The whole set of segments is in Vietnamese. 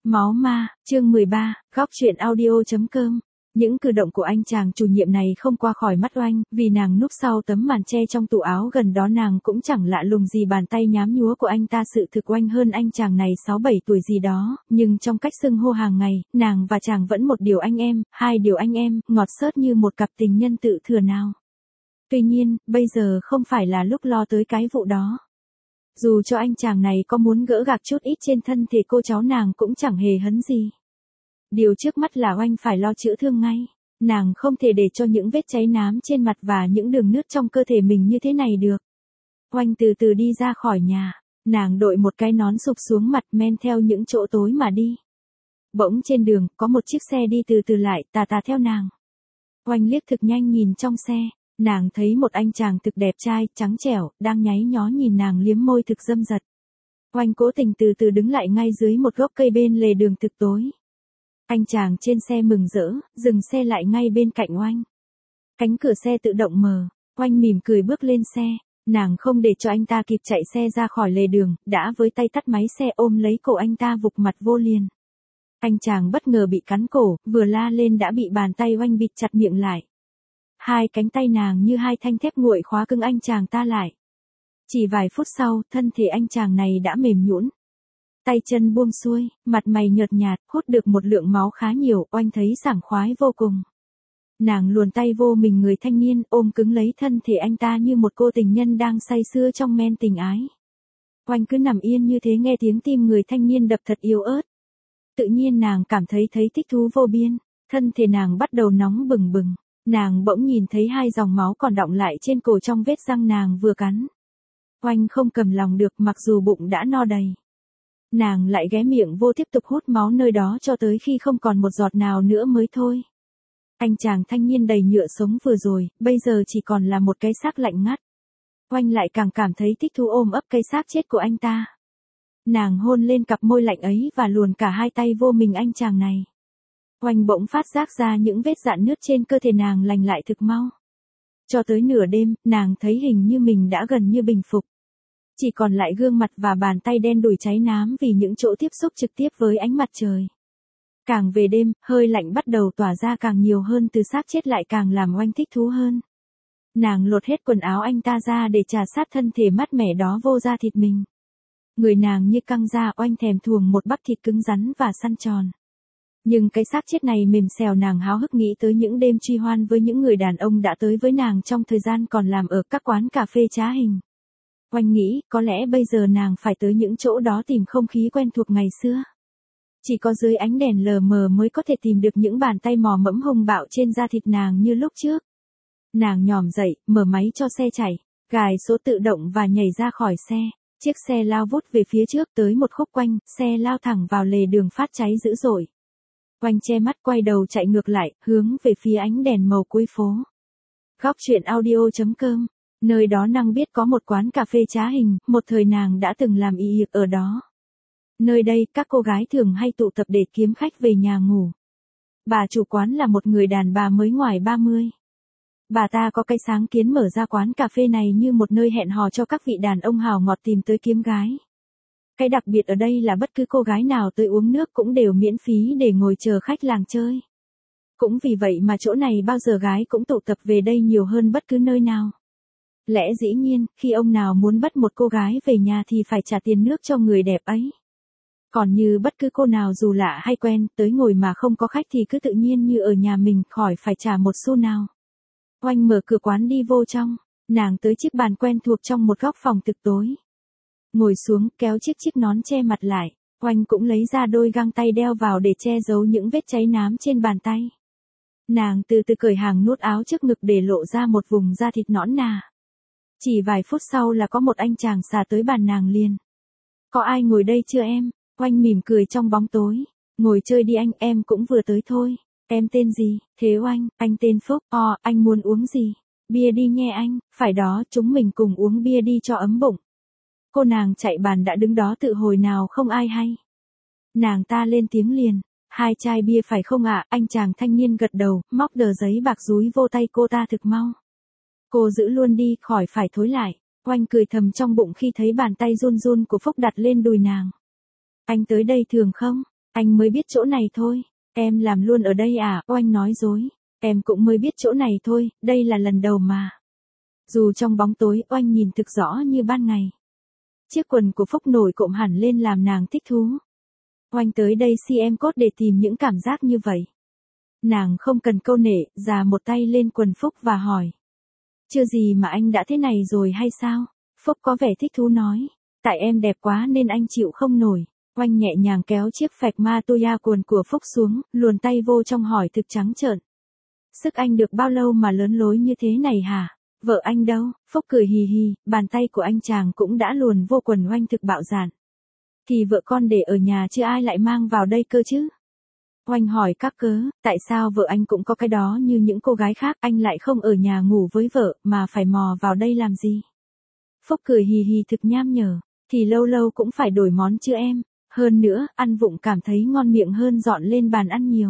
Máu ma, chương 13, góc truyện audio.com. Những cử động của anh chàng chủ nhiệm này không qua khỏi mắt Oanh, vì nàng núp sau tấm màn che trong tủ áo gần đó nàng cũng chẳng lạ lùng gì bàn tay nhám nhúa của anh ta. Sự thực Oanh hơn anh chàng này 6-7 tuổi gì đó, nhưng trong cách xưng hô hàng ngày, nàng và chàng vẫn một điều anh em, hai điều anh em, ngọt xớt như một cặp tình nhân tự thừa nào. Tuy nhiên, bây giờ không phải là lúc lo tới cái vụ đó. Dù cho anh chàng này có muốn gỡ gạc chút ít trên thân thì cô cháu nàng cũng chẳng hề hấn gì. Điều trước mắt là Oanh phải lo chữa thương ngay. Nàng không thể để cho những vết cháy nám trên mặt và những đường nứt trong cơ thể mình như thế này được. Oanh từ từ đi ra khỏi nhà. Nàng đội một cái nón sụp xuống mặt men theo những chỗ tối mà đi. Bỗng trên đường có một chiếc xe đi từ từ lại tà tà theo nàng. Oanh liếc thực nhanh nhìn trong xe. Nàng thấy một anh chàng thực đẹp trai, trắng trẻo, đang nháy nhó nhìn nàng liếm môi thực dâm dật. Oanh cố tình từ từ đứng lại ngay dưới một gốc cây bên lề đường thực tối. Anh chàng trên xe mừng rỡ, dừng xe lại ngay bên cạnh Oanh. Cánh cửa xe tự động mở, Oanh mỉm cười bước lên xe. Nàng không để cho anh ta kịp chạy xe ra khỏi lề đường, đã với tay tắt máy xe ôm lấy cổ anh ta vụt mặt vô liền. Anh chàng bất ngờ bị cắn cổ, vừa la lên đã bị bàn tay Oanh bịt chặt miệng lại. Hai cánh tay nàng như hai thanh thép nguội khóa cứng anh chàng ta lại. Chỉ vài phút sau, thân thể anh chàng này đã mềm nhũn. Tay chân buông xuôi, mặt mày nhợt nhạt, hút được một lượng máu khá nhiều, Oanh thấy sảng khoái vô cùng. Nàng luồn tay vô mình người thanh niên, ôm cứng lấy thân thể anh ta như một cô tình nhân đang say sưa trong men tình ái. Oanh cứ nằm yên như thế nghe tiếng tim người thanh niên đập thật yếu ớt. Tự nhiên nàng cảm thấy thích thú vô biên, thân thể nàng bắt đầu nóng bừng bừng. Nàng bỗng nhìn thấy hai dòng máu còn đọng lại trên cổ trong vết răng nàng vừa cắn. Oanh không cầm lòng được mặc dù bụng đã no đầy. Nàng lại ghé miệng vô tiếp tục hút máu nơi đó cho tới khi không còn một giọt nào nữa mới thôi. Anh chàng thanh niên đầy nhựa sống vừa rồi, bây giờ chỉ còn là một cái xác lạnh ngắt. Oanh lại càng cảm thấy thích thú ôm ấp cái xác chết của anh ta. Nàng hôn lên cặp môi lạnh ấy và luồn cả hai tay vô mình anh chàng này. Oanh bỗng phát giác ra những vết rạn nứt trên cơ thể nàng lành lại thực mau. Cho tới nửa đêm, nàng thấy hình như mình đã gần như bình phục. Chỉ còn lại gương mặt và bàn tay đen đủi cháy nám vì những chỗ tiếp xúc trực tiếp với ánh mặt trời. Càng về đêm, hơi lạnh bắt đầu tỏa ra càng nhiều hơn từ xác chết lại càng làm Oanh thích thú hơn. Nàng lột hết quần áo anh ta ra để trà sát thân thể mát mẻ đó vô da thịt mình. Người nàng như căng ra, Oanh thèm thuồng một bắp thịt cứng rắn và săn tròn. Nhưng cái xác chết này mềm xèo, nàng háo hức nghĩ tới những đêm truy hoan với những người đàn ông đã tới với nàng trong thời gian còn làm ở các quán cà phê trá hình. Oanh nghĩ, có lẽ bây giờ nàng phải tới những chỗ đó tìm không khí quen thuộc ngày xưa. Chỉ có dưới ánh đèn lờ mờ mới có thể tìm được những bàn tay mò mẫm hung bạo trên da thịt nàng như lúc trước. Nàng nhòm dậy, mở máy cho xe chạy, gài số tự động và nhảy ra khỏi xe. Chiếc xe lao vút về phía trước tới một khúc quanh, xe lao thẳng vào lề đường phát cháy dữ dội. Oanh che mắt quay đầu chạy ngược lại, hướng về phía ánh đèn màu cuối phố. Góc truyện audio.com. Nơi đó nàng biết có một quán cà phê trá hình, một thời nàng đã từng làm y ở đó. Nơi đây, các cô gái thường hay tụ tập để kiếm khách về nhà ngủ. Bà chủ quán là một người đàn bà mới ngoài 30. Bà ta có cái sáng kiến mở ra quán cà phê này như một nơi hẹn hò cho các vị đàn ông hào ngọt tìm tới kiếm gái. Cái đặc biệt ở đây là bất cứ cô gái nào tới uống nước cũng đều miễn phí để ngồi chờ khách làng chơi. Cũng vì vậy mà chỗ này bao giờ gái cũng tụ tập về đây nhiều hơn bất cứ nơi nào. Lẽ dĩ nhiên, khi ông nào muốn bắt một cô gái về nhà thì phải trả tiền nước cho người đẹp ấy. Còn như bất cứ cô nào dù lạ hay quen, tới ngồi mà không có khách thì cứ tự nhiên như ở nhà mình, khỏi phải trả một xu nào. Oanh mở cửa quán đi vô trong, nàng tới chiếc bàn quen thuộc trong một góc phòng thực tối. Ngồi xuống, kéo chiếc nón che mặt lại, Oanh cũng lấy ra đôi găng tay đeo vào để che giấu những vết cháy nám trên bàn tay. Nàng từ từ cởi hàng nút áo trước ngực để lộ ra một vùng da thịt nõn nà. Chỉ vài phút sau là có một anh chàng xà tới bàn nàng liền. Có ai ngồi đây chưa em? Oanh mỉm cười trong bóng tối. Ngồi chơi đi anh, em cũng vừa tới thôi. Em tên gì? Thế Oanh, anh tên Phúc. Anh muốn uống gì? Bia đi nghe anh. Phải đó, chúng mình cùng uống bia đi cho ấm bụng. Cô nàng chạy bàn đã đứng đó tự hồi nào không ai hay. Nàng ta lên tiếng liền. 2 chai bia phải không ạ? Anh chàng thanh niên gật đầu, móc tờ giấy bạc dúi vô tay cô ta thực mau. Cô giữ luôn đi, khỏi phải thối lại. Oanh cười thầm trong bụng khi thấy bàn tay run run của Phúc đặt lên đùi nàng. Anh tới đây thường không? Anh mới biết chỗ này thôi. Em làm luôn ở đây à? Oanh nói dối. Em cũng mới biết chỗ này thôi, đây là lần đầu mà. Dù trong bóng tối, Oanh nhìn thực rõ như ban ngày. Chiếc quần của Phúc nổi cộm hẳn lên làm nàng thích thú. Oanh tới đây CM code để tìm những cảm giác như vậy. Nàng không cần câu nệ, già một tay lên quần Phúc và hỏi. Chưa gì mà anh đã thế này rồi hay sao? Phúc có vẻ thích thú nói. Tại em đẹp quá nên anh chịu không nổi. Oanh nhẹ nhàng kéo chiếc phạch ma toya quần của Phúc xuống, luồn tay vô trong hỏi thực trắng trợn. Sức anh được bao lâu mà lớn lối như thế này hả? Vợ anh đâu? Phúc cười hì hì, bàn tay của anh chàng cũng đã luồn vô quần Oanh thực bạo dạn. Thì vợ con để ở nhà chứ ai lại mang vào đây cơ chứ? Oanh hỏi các cớ, tại sao vợ anh cũng có cái đó như những cô gái khác, anh lại không ở nhà ngủ với vợ mà phải mò vào đây làm gì? Phúc cười hì hì thực nham nhở, thì lâu lâu cũng phải đổi món chứ em, hơn nữa, ăn vụng cảm thấy ngon miệng hơn dọn lên bàn ăn nhiều.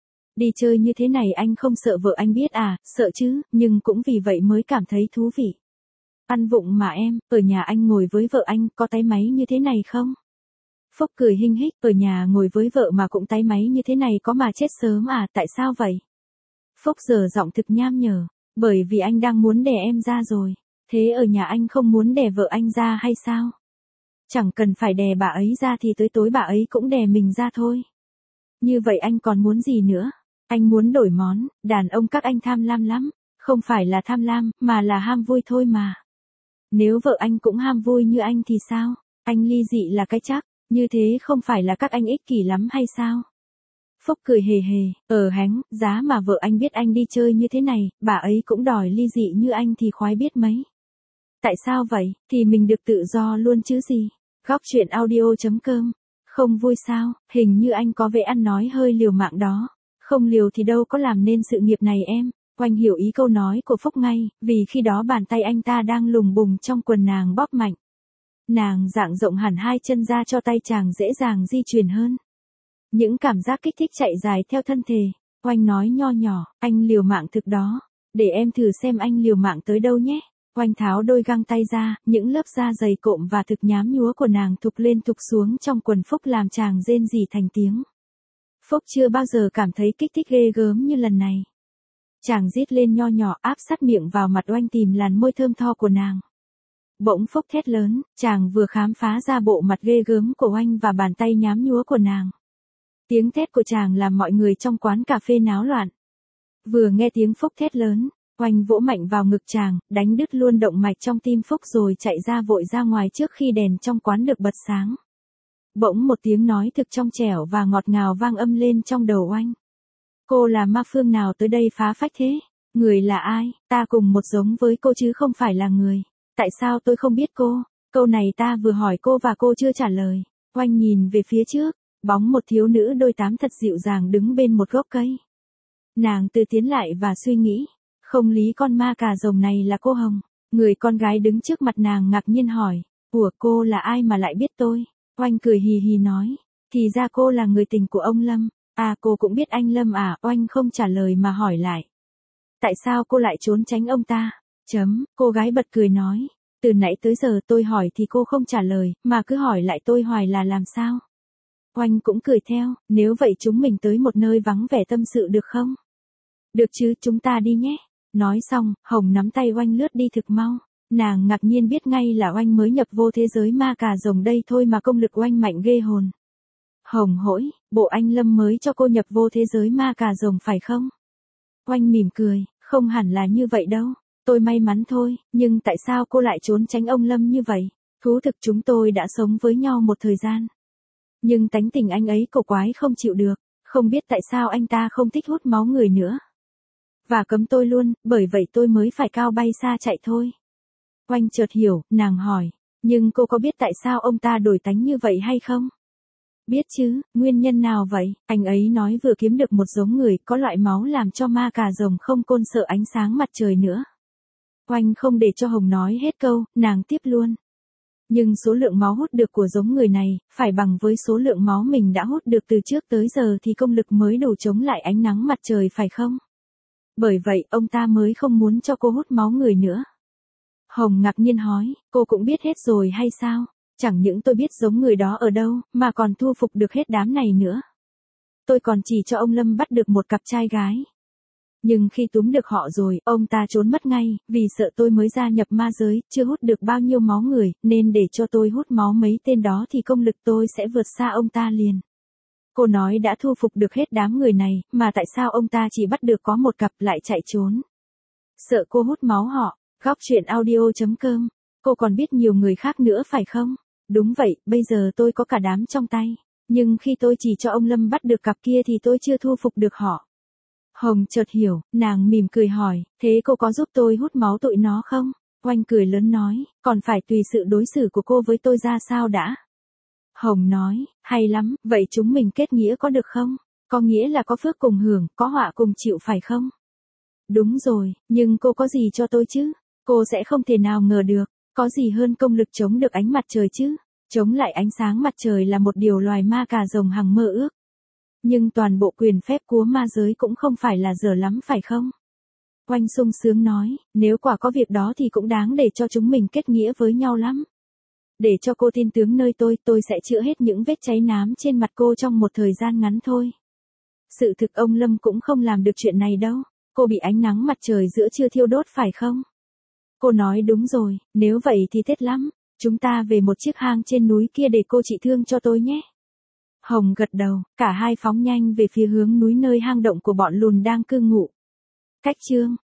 Đi chơi như thế này anh không sợ vợ anh biết à? Sợ chứ, nhưng cũng vì vậy mới cảm thấy thú vị. Ăn vụng mà em, ở nhà anh ngồi với vợ anh có táy máy như thế này không? Phúc cười hinh hích, ở nhà ngồi với vợ mà cũng táy máy như thế này có mà chết sớm à? Tại sao vậy? Phúc giờ giọng thực nham nhở, bởi vì anh đang muốn đẻ em ra rồi. Thế ở nhà anh không muốn đẻ vợ anh ra hay sao? Chẳng cần phải đè bà ấy ra thì tới tối bà ấy cũng đè mình ra thôi. Như vậy anh còn muốn gì nữa? Anh muốn đổi món, đàn ông các anh tham lam lắm. Không phải là tham lam, mà là ham vui thôi mà. Nếu vợ anh cũng ham vui như anh thì sao? Anh ly dị là cái chắc, như thế không phải là các anh ích kỷ lắm hay sao? Phúc cười hề hề, hánh, giá mà vợ anh biết anh đi chơi như thế này, bà ấy cũng đòi ly dị như anh thì khoái biết mấy. Tại sao vậy? Thì mình được tự do luôn chứ gì? Góc chuyện audio.com. Không vui sao? Hình như anh có vẻ ăn nói hơi liều mạng đó. Không liều thì đâu có làm nên sự nghiệp này em. Oanh hiểu ý câu nói của Phúc ngay, vì khi đó bàn tay anh ta đang lùng bùng trong quần nàng bóp mạnh. Nàng dang rộng hẳn hai chân ra cho tay chàng dễ dàng di chuyển hơn. Những cảm giác kích thích chạy dài theo thân thể. Oanh nói nho nhỏ, anh liều mạng thực đó. Để em thử xem anh liều mạng tới đâu nhé. Oanh tháo đôi găng tay ra, những lớp da dày cộm và thực nhám nhúa của nàng thục lên thục xuống trong quần Phúc làm chàng rên rỉ thành tiếng. Phúc chưa bao giờ cảm thấy kích thích ghê gớm như lần này. Chàng rít lên nho nhỏ áp sát miệng vào mặt Oanh tìm làn môi thơm tho của nàng. Bỗng Phúc thét lớn, chàng vừa khám phá ra bộ mặt ghê gớm của Oanh và bàn tay nhám nhúa của nàng. Tiếng thét của chàng làm mọi người trong quán cà phê náo loạn. Vừa nghe tiếng Phúc thét lớn, Oanh vỗ mạnh vào ngực chàng, đánh đứt luôn động mạch trong tim Phúc rồi chạy ra vội ra ngoài trước khi đèn trong quán được bật sáng. Bỗng một tiếng nói thực trong trẻo và ngọt ngào vang âm lên trong đầu Oanh. Cô là ma phương nào tới đây phá phách thế? Người là ai? Ta cùng một giống với cô chứ không phải là người. Tại sao tôi không biết cô? Câu này ta vừa hỏi cô và cô chưa trả lời. Oanh nhìn về phía trước, bóng một thiếu nữ đôi tám thật dịu dàng đứng bên một gốc cây. Nàng từ tiến lại và suy nghĩ. Không lý con ma cà rồng này là cô Hồng. Người con gái đứng trước mặt nàng ngạc nhiên hỏi. Ủa cô là ai mà lại biết tôi? Oanh cười hì hì nói. Thì ra cô là người tình của ông Lâm. À cô cũng biết anh Lâm à? Oanh không trả lời mà hỏi lại. Tại sao cô lại trốn tránh ông ta? Cô gái bật cười nói. Từ nãy tới giờ tôi hỏi thì cô không trả lời, mà cứ hỏi lại tôi hoài là làm sao? Oanh cũng cười theo, nếu vậy chúng mình tới một nơi vắng vẻ tâm sự được không? Được chứ, chúng ta đi nhé. Nói xong, Hồng nắm tay Oanh lướt đi thực mau. Nàng ngạc nhiên biết ngay là Oanh mới nhập vô thế giới ma cà rồng đây thôi mà công lực Oanh mạnh ghê hồn. Hồng hỗi, bộ anh Lâm mới cho cô nhập vô thế giới ma cà rồng phải không? Oanh mỉm cười, không hẳn là như vậy đâu. Tôi may mắn thôi, nhưng tại sao cô lại trốn tránh ông Lâm như vậy? Thú thực chúng tôi đã sống với nhau một thời gian. Nhưng tánh tình anh ấy cổ quái không chịu được, không biết tại sao anh ta không thích hút máu người nữa. Và cấm tôi luôn, bởi vậy tôi mới phải cao bay xa chạy thôi. Oanh chợt hiểu, nàng hỏi, nhưng cô có biết tại sao ông ta đổi tánh như vậy hay không? Biết chứ, nguyên nhân nào vậy? Anh ấy nói vừa kiếm được một giống người có loại máu làm cho ma cà rồng không côn sợ ánh sáng mặt trời nữa. Oanh không để cho Hồng nói hết câu, nàng tiếp luôn. Nhưng số lượng máu hút được của giống người này, phải bằng với số lượng máu mình đã hút được từ trước tới giờ thì công lực mới đủ chống lại ánh nắng mặt trời phải không? Bởi vậy ông ta mới không muốn cho cô hút máu người nữa. Hồng ngạc nhiên hỏi, cô cũng biết hết rồi hay sao? Chẳng những tôi biết giống người đó ở đâu, mà còn thu phục được hết đám này nữa. Tôi còn chỉ cho ông Lâm bắt được một cặp trai gái. Nhưng khi túm được họ rồi, ông ta trốn mất ngay, vì sợ tôi mới gia nhập ma giới, chưa hút được bao nhiêu máu người, nên để cho tôi hút máu mấy tên đó thì công lực tôi sẽ vượt xa ông ta liền. Cô nói đã thu phục được hết đám người này, mà tại sao ông ta chỉ bắt được có một cặp lại chạy trốn? Sợ cô hút máu họ. Góc chuyện audio.com. Cô còn biết nhiều người khác nữa phải không? Đúng vậy, bây giờ tôi có cả đám trong tay. Nhưng khi tôi chỉ cho ông Lâm bắt được cặp kia thì tôi chưa thu phục được họ. Hồng chợt hiểu, nàng mỉm cười hỏi, thế cô có giúp tôi hút máu tụi nó không? Oanh cười lớn nói, còn phải tùy sự đối xử của cô với tôi ra sao đã. Hồng nói, hay lắm, vậy chúng mình kết nghĩa có được không? Có nghĩa là có phước cùng hưởng, có họa cùng chịu phải không? Đúng rồi, nhưng cô có gì cho tôi chứ? Cô sẽ không thể nào ngờ được, có gì hơn công lực chống được ánh mặt trời chứ? Chống lại ánh sáng mặt trời là một điều loài ma cà rồng hằng mơ ước. Nhưng toàn bộ quyền phép của ma giới cũng không phải là dở lắm phải không? Oanh sung sướng nói, nếu quả có việc đó thì cũng đáng để cho chúng mình kết nghĩa với nhau lắm. Để cho cô tin tướng nơi tôi sẽ chữa hết những vết cháy nám trên mặt cô trong một thời gian ngắn thôi. Sự thực ông Lâm cũng không làm được chuyện này đâu. Cô bị ánh nắng mặt trời giữa trưa thiêu đốt phải không? Cô nói đúng rồi, nếu vậy thì thích lắm. Chúng ta về một chiếc hang trên núi kia để cô trị thương cho tôi nhé. Hồng gật đầu, cả hai phóng nhanh về phía hướng núi nơi hang động của bọn lùn đang cư ngụ. Cách chương